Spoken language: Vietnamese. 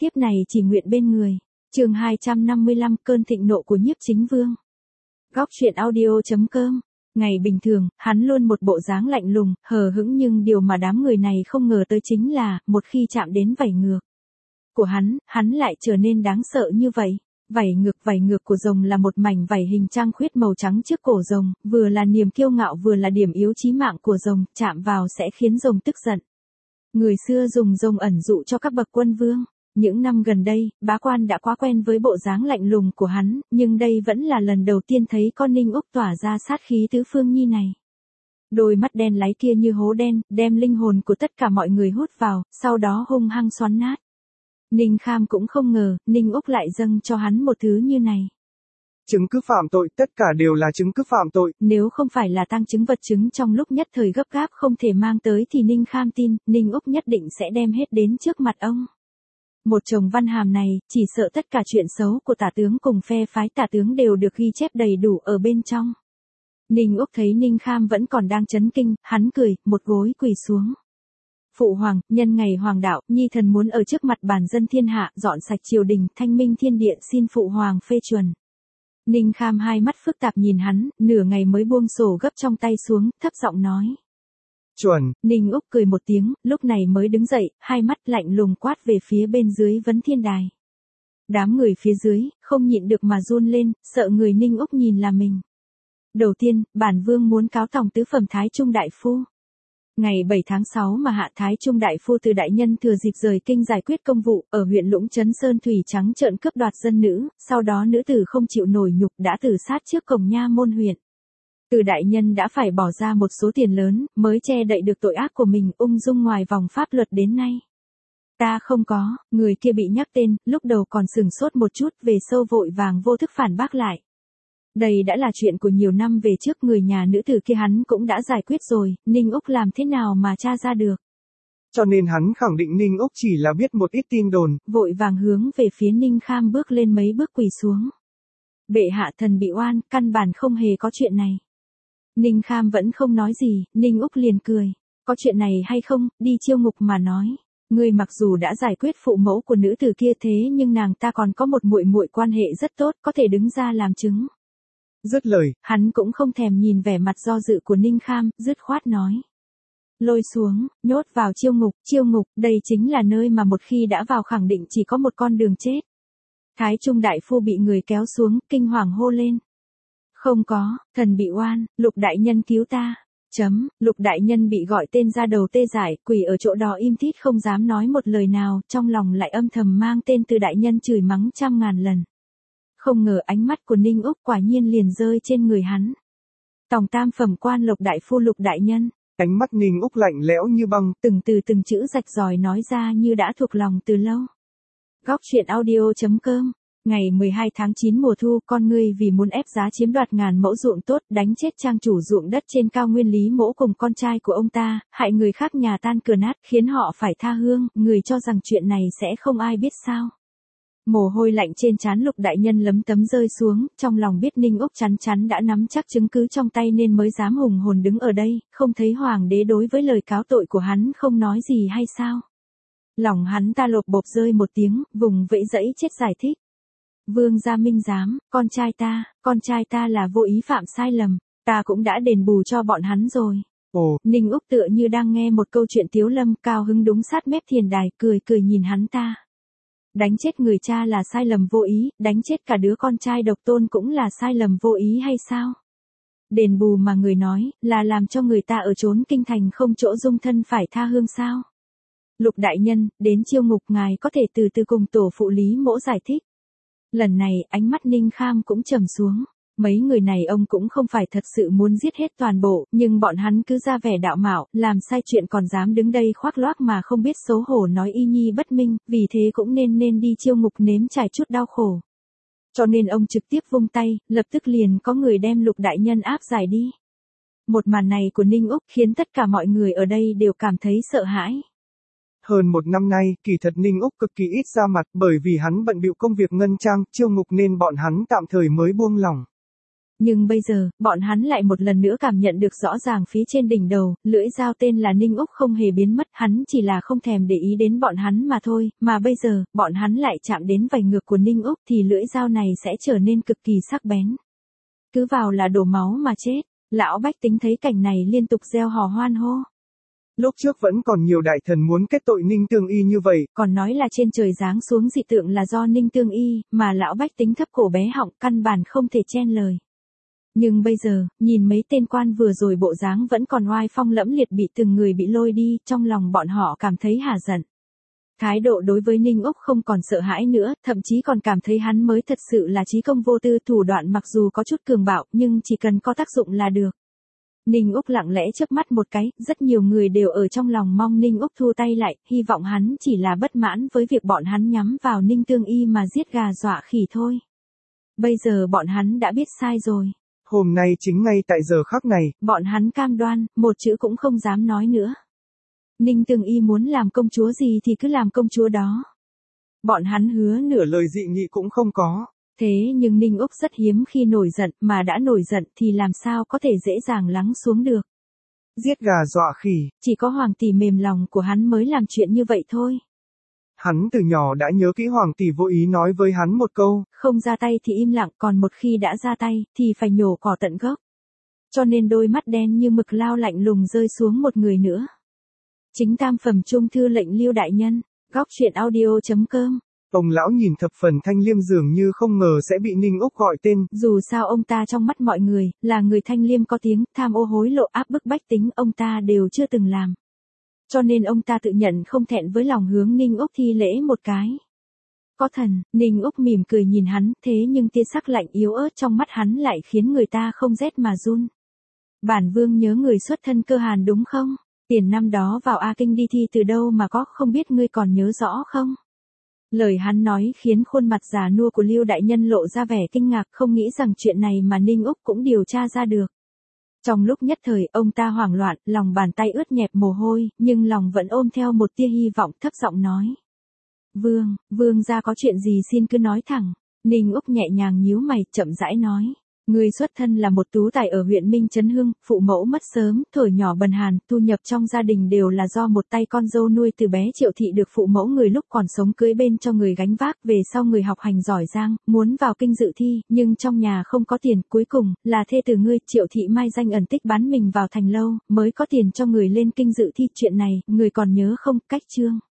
Tiếp này chỉ nguyện bên người. Chương 255, cơn thịnh nộ của Nhiếp Chính Vương. Góc truyện audio.com. Ngày bình thường, hắn luôn một bộ dáng lạnh lùng, hờ hững, nhưng điều mà đám người này không ngờ tới chính là, một khi chạm đến vảy ngược của hắn lại trở nên đáng sợ như vậy. Vảy ngược của rồng là một mảnh vảy hình trăng khuyết màu trắng trước cổ rồng, vừa là niềm kiêu ngạo vừa là điểm yếu chí mạng của rồng, chạm vào sẽ khiến rồng tức giận. Người xưa dùng rồng ẩn dụ cho các bậc quân vương. Những năm gần đây, bá quan đã quá quen với bộ dáng lạnh lùng của hắn, nhưng đây vẫn là lần đầu tiên thấy con Ninh Úc tỏa ra sát khí tứ phương nhi này. Đôi mắt đen láy kia như hố đen, đem linh hồn của tất cả mọi người hút vào, sau đó hung hăng xoắn nát. Ninh Kham cũng không ngờ, Ninh Úc lại dâng cho hắn một thứ như này. Chứng cứ phạm tội, tất cả đều là chứng cứ phạm tội. Nếu không phải là tang chứng vật chứng trong lúc nhất thời gấp gáp không thể mang tới thì Ninh Kham tin, Ninh Úc nhất định sẽ đem hết đến trước mặt ông. Một chồng văn hàm này, chỉ sợ tất cả chuyện xấu của tả tướng cùng phe phái tả tướng đều được ghi chép đầy đủ ở bên trong. Ninh Úc thấy Ninh Kham vẫn còn đang chấn kinh, hắn cười, một gối quỳ xuống. Phụ hoàng, nhân ngày hoàng đạo, nhi thần muốn ở trước mặt bản dân thiên hạ, dọn sạch triều đình, thanh minh thiên địa, xin phụ hoàng phê chuẩn. Ninh Kham hai mắt phức tạp nhìn hắn, nửa ngày mới buông sổ gấp trong tay xuống, thấp giọng nói. Chuẩn. Ninh Úc cười một tiếng, lúc này mới đứng dậy, hai mắt lạnh lùng quát về phía bên dưới vấn thiên đài. Đám người phía dưới, không nhịn được mà run lên, sợ người Ninh Úc nhìn là mình. Đầu tiên, bản vương muốn cáo tòng tứ phẩm Thái Trung Đại Phu. Ngày 7 tháng 6 mà hạ Thái Trung Đại Phu từ đại nhân thừa dịp rời kinh giải quyết công vụ, ở huyện Lũng Trấn Sơn Thủy trắng trợn cướp đoạt dân nữ, sau đó nữ tử không chịu nổi nhục đã tự sát trước cổng nha môn huyện. Từ đại nhân đã phải bỏ ra một số tiền lớn, mới che đậy được tội ác của mình, ung dung ngoài vòng pháp luật đến nay. Ta không có, người kia bị nhắc tên, lúc đầu còn sửng sốt một chút, về sau vội vàng vô thức phản bác lại. Đây đã là chuyện của nhiều năm về trước, người nhà nữ tử kia hắn cũng đã giải quyết rồi, Ninh Úc làm thế nào mà tra ra được. Cho nên hắn khẳng định Ninh Úc chỉ là biết một ít tin đồn. Vội vàng hướng về phía Ninh Kham bước lên mấy bước quỳ xuống. Bệ hạ thần bị oan, căn bản không hề có chuyện này. Ninh Kham vẫn không nói gì, Ninh Úc liền cười. Có chuyện này hay không, đi chiêu ngục mà nói. Ngươi mặc dù đã giải quyết phụ mẫu của nữ tử kia thế nhưng nàng ta còn có một muội muội quan hệ rất tốt, có thể đứng ra làm chứng. Dứt lời, hắn cũng không thèm nhìn vẻ mặt do dự của Ninh Kham, dứt khoát nói. Lôi xuống, nhốt vào chiêu ngục, đây chính là nơi mà một khi đã vào khẳng định chỉ có một con đường chết. Thái Trung Đại Phu bị người kéo xuống, kinh hoàng hô lên. Không có, thần bị oan, Lục đại nhân cứu ta. Lục đại nhân bị gọi tên ra đầu tê dại, quỳ ở chỗ đó im thít không dám nói một lời nào, trong lòng lại âm thầm mang tên Từ đại nhân chửi mắng trăm ngàn lần. Không ngờ ánh mắt của Ninh Úc quả nhiên liền rơi trên người hắn. Tòng tam phẩm quan Lục đại phu Lục đại nhân. Ánh mắt Ninh Úc lạnh lẽo như băng, từng chữ rạch ròi nói ra như đã thuộc lòng từ lâu. Góc truyện audio.com. Ngày 12 tháng 9 mùa thu, con ngươi vì muốn ép giá chiếm đoạt ngàn mẫu ruộng tốt, đánh chết trang chủ ruộng đất trên cao nguyên Lý Mỗ cùng con trai của ông ta, hại người khác nhà tan cửa nát, khiến họ phải tha hương, người cho rằng chuyện này sẽ không ai biết sao. Mồ hôi lạnh trên trán Lục đại nhân lấm tấm rơi xuống, trong lòng biết Ninh Úc chắn chắn đã nắm chắc chứng cứ trong tay nên mới dám hùng hồn đứng ở đây, không thấy hoàng đế đối với lời cáo tội của hắn không nói gì hay sao. Lòng hắn ta lột bộp rơi một tiếng, vùng vẫy dẫy chết giải thích. Vương gia minh giám, con trai ta là vô ý phạm sai lầm, ta cũng đã đền bù cho bọn hắn rồi. Ồ. Ninh Úc tựa như đang nghe một câu chuyện tiếu lâm, cao hứng đúng sát mép thiền đài, cười nhìn hắn ta. Đánh chết người cha là sai lầm vô ý, đánh chết cả đứa con trai độc tôn cũng là sai lầm vô ý hay sao? Đền bù mà người nói, là làm cho người ta ở trốn kinh thành không chỗ dung thân phải tha hương sao? Lục đại nhân, đến chiêu ngục ngài có thể từ từ cùng tổ phụ Lý Mỗ giải thích. Lần này, ánh mắt Ninh Kham cũng trầm xuống. Mấy người này ông cũng không phải thật sự muốn giết hết toàn bộ, nhưng bọn hắn cứ ra vẻ đạo mạo, làm sai chuyện còn dám đứng đây khoác loác mà không biết xấu hổ nói y nhi bất minh, vì thế cũng nên đi chiêu ngục nếm trải chút đau khổ. Cho nên ông trực tiếp vung tay, lập tức liền có người đem Lục đại nhân áp giải đi. Một màn này của Ninh Úc khiến tất cả mọi người ở đây đều cảm thấy sợ hãi. Hơn một năm nay, kỳ thật Ninh Úc cực kỳ ít ra mặt, bởi vì hắn bận bịu công việc ngân trang, chiêu ngục nên bọn hắn tạm thời mới buông lỏng. Nhưng bây giờ, bọn hắn lại một lần nữa cảm nhận được rõ ràng phía trên đỉnh đầu, lưỡi dao tên là Ninh Úc không hề biến mất, hắn chỉ là không thèm để ý đến bọn hắn mà thôi, mà bây giờ, bọn hắn lại chạm đến vành ngược của Ninh Úc thì lưỡi dao này sẽ trở nên cực kỳ sắc bén. Cứ vào là đổ máu mà chết, lão bách tính thấy cảnh này liên tục reo hò hoan hô. Lúc trước vẫn còn nhiều đại thần muốn kết tội Ninh Tương Y như vậy. Còn nói là trên trời giáng xuống dị tượng là do Ninh Tương Y, mà lão bách tính thấp cổ bé họng căn bản không thể chen lời. Nhưng bây giờ, nhìn mấy tên quan vừa rồi bộ dáng vẫn còn oai phong lẫm liệt bị từng người bị lôi đi, trong lòng bọn họ cảm thấy hả giận. Thái độ đối với Ninh Úc không còn sợ hãi nữa, thậm chí còn cảm thấy hắn mới thật sự là trí công vô tư, thủ đoạn mặc dù có chút cường bạo nhưng chỉ cần có tác dụng là được. Ninh Úc lặng lẽ chớp mắt một cái, rất nhiều người đều ở trong lòng mong Ninh Úc thu tay lại, hy vọng hắn chỉ là bất mãn với việc bọn hắn nhắm vào Ninh Tương Y mà giết gà dọa khỉ thôi. Bây giờ bọn hắn đã biết sai rồi. Hôm nay chính ngay tại giờ khắc này, bọn hắn cam đoan, một chữ cũng không dám nói nữa. Ninh Tương Y muốn làm công chúa gì thì cứ làm công chúa đó. Bọn hắn hứa nửa lời dị nghị cũng không có. Thế nhưng Ninh Úc rất hiếm khi nổi giận, mà đã nổi giận thì làm sao có thể dễ dàng lắng xuống được. Giết gà dọa khỉ. Chỉ có hoàng tỷ mềm lòng của hắn mới làm chuyện như vậy thôi. Hắn từ nhỏ đã nhớ kỹ hoàng tỷ vô ý nói với hắn một câu. Không ra tay thì im lặng, còn một khi đã ra tay, thì phải nhổ cỏ tận gốc. Cho nên đôi mắt đen như mực lao lạnh lùng rơi xuống một người nữa. Chính tam phẩm trung thư lệnh Lưu đại nhân, góc truyện audio.com. Ông lão nhìn thập phần thanh liêm dường như không ngờ sẽ bị Ninh Úc gọi tên. Dù sao ông ta trong mắt mọi người, là người thanh liêm có tiếng, tham ô hối lộ áp bức bách tính ông ta đều chưa từng làm. Cho nên ông ta tự nhận không thẹn với lòng hướng Ninh Úc thi lễ một cái. Có thần, Ninh Úc mỉm cười nhìn hắn, thế nhưng tia sắc lạnh yếu ớt trong mắt hắn lại khiến người ta không rét mà run. Bản vương nhớ người xuất thân Cơ Hàn đúng không? Tiền năm đó vào A Kinh đi thi từ đâu mà có, không biết ngươi còn nhớ rõ không? Lời hắn nói khiến khuôn mặt già nua của Lưu đại nhân lộ ra vẻ kinh ngạc, không nghĩ rằng chuyện này mà Ninh Úc cũng điều tra ra được. Trong lúc nhất thời, ông ta hoảng loạn, lòng bàn tay ướt nhẹp mồ hôi, nhưng lòng vẫn ôm theo một tia hy vọng, thấp giọng nói. Vương gia có chuyện gì xin cứ nói thẳng. Ninh Úc nhẹ nhàng nhíu mày, chậm rãi nói. Người xuất thân là một tú tài ở huyện Minh Trấn Hưng, phụ mẫu mất sớm, thuở nhỏ bần hàn, thu nhập trong gia đình đều là do một tay con dâu nuôi từ bé. Triệu thị được phụ mẫu người lúc còn sống cưới bên cho người gánh vác, về sau người học hành giỏi giang, muốn vào kinh dự thi, nhưng trong nhà không có tiền, cuối cùng, là thê từ ngươi, Triệu thị mai danh ẩn tích bán mình vào thành lâu, mới có tiền cho người lên kinh dự thi. Chuyện này, người còn nhớ không? Cách chương